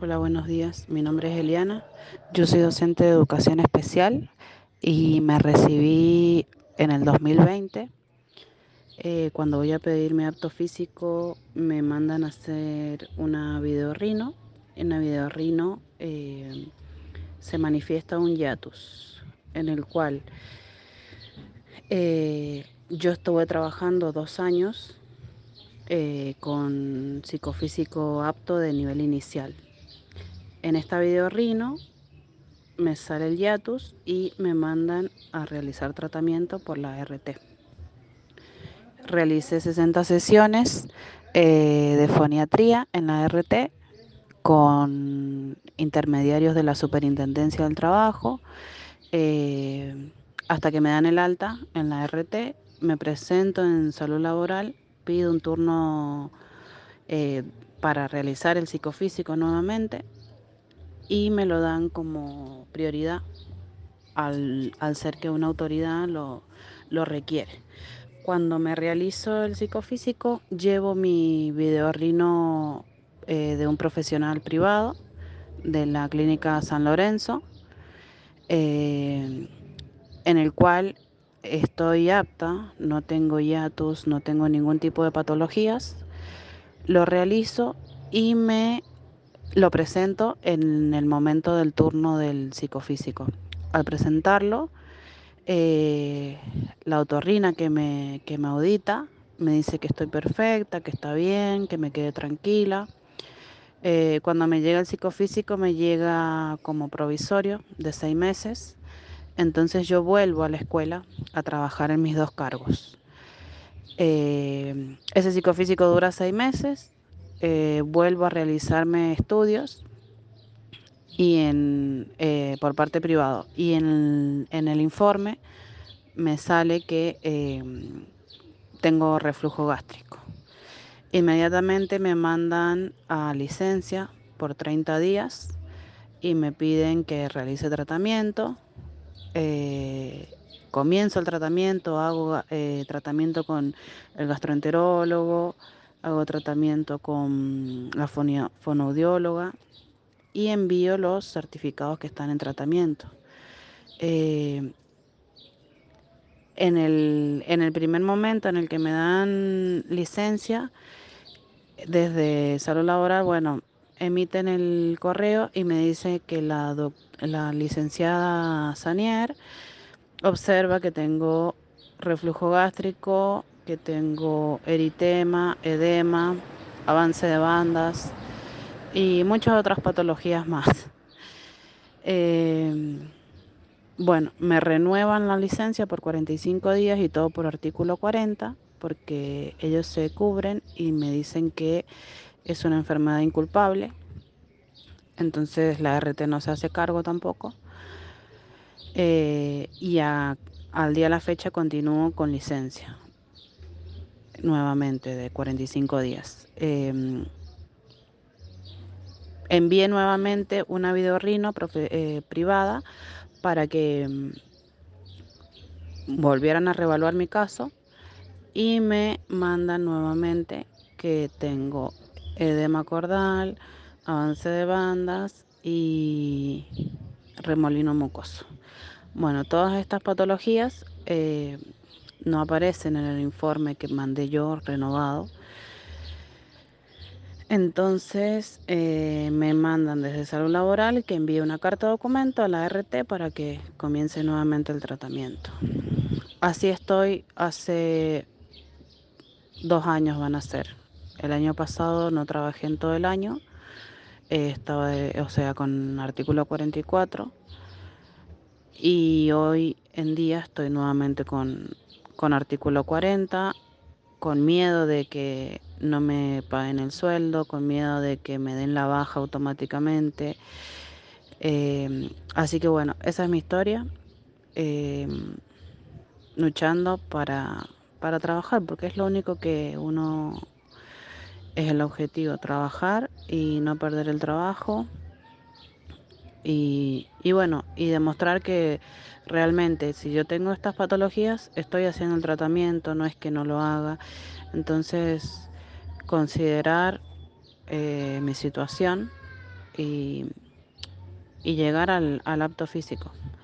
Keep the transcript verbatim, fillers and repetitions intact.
Hola, buenos días. Mi nombre es Eliana. Yo soy docente de educación especial y me recibí en el dos mil veinte. Eh, cuando voy a pedir mi apto físico, me mandan a hacer una videorrino. En la videorrino eh, se manifiesta un hiatus, en el cual eh, yo estuve trabajando dos años eh, con psicofísico apto de nivel inicial. En esta videorrino me sale el hiatus y me mandan a realizar tratamiento por la R T. Realicé sesenta sesiones eh, de foniatría en la R T con intermediarios de la Superintendencia del Trabajo, eh, hasta que me dan el alta en la R T. Me presento en salud laboral, pido un turno eh, para realizar el psicofísico nuevamente y me lo dan como prioridad al, al ser que una autoridad lo, lo requiere. Cuando me realizo el psicofísico, llevo mi videorrino eh, de un profesional privado de la clínica San Lorenzo, eh, en el cual estoy apta, no tengo hiatus, no tengo ningún tipo de patologías. Lo realizo y me lo presento en el momento del turno del psicofísico. Al presentarlo, eh, la otorrina que me, que me audita me dice que estoy perfecta, que está bien, que me quede tranquila. Eh, cuando me llega el psicofísico me llega como provisorio de seis meses, entonces yo vuelvo a la escuela a trabajar en mis dos cargos. Eh, ese psicofísico dura seis meses, eh, vuelvo a realizarme estudios y en, eh, por parte privado y en, en el informe me sale que eh, tengo reflujo gástrico. Inmediatamente me mandan a licencia por treinta días y me piden que realice tratamiento. Eh, comienzo el tratamiento, hago eh, tratamiento con el gastroenterólogo, hago tratamiento con la fonoaudióloga y envío los certificados que están en tratamiento. Eh, En el, en el primer momento en el que me dan licencia, desde salud laboral, bueno, emiten el correo y me dice que la, doc- la licenciada Sanier observa que tengo reflujo gástrico, que tengo eritema, edema, avance de bandas y muchas otras patologías más. Eh, Bueno, me renuevan la licencia por cuarenta y cinco días y todo por artículo cuarenta, porque ellos se cubren y me dicen que es una enfermedad inculpable, entonces la R T no se hace cargo tampoco. Eh, y a- al día de la fecha continúo con licencia, nuevamente de cuarenta y cinco días. Eh, envié nuevamente una videorrino profe- eh, privada para que mm, volvieran a reevaluar mi caso y me mandan nuevamente que tengo edema cordal, avance de bandas y remolino mucoso. Bueno, todas estas patologías eh, no aparecen en el informe que mandé yo renovado. Entonces eh, me mandan desde salud laboral que envíe una carta de documento a la R T para que comience nuevamente el tratamiento. Así estoy hace dos años van a ser. El año pasado no trabajé en todo el año, eh, estaba, de- o sea, con artículo cuarenta y cuatro y hoy en día estoy nuevamente con, con artículo cuarenta, con miedo de que no me paguen el sueldo, con miedo de que me den la baja automáticamente. Eh, así que bueno, esa es mi historia, eh, luchando para, para trabajar, porque es lo único que uno es el objetivo, trabajar y no perder el trabajo y, y bueno, y demostrar que realmente si yo tengo estas patologías, estoy haciendo el tratamiento, no es que no lo haga. Entonces, considerar eh, mi situación y, y llegar al, al acto físico.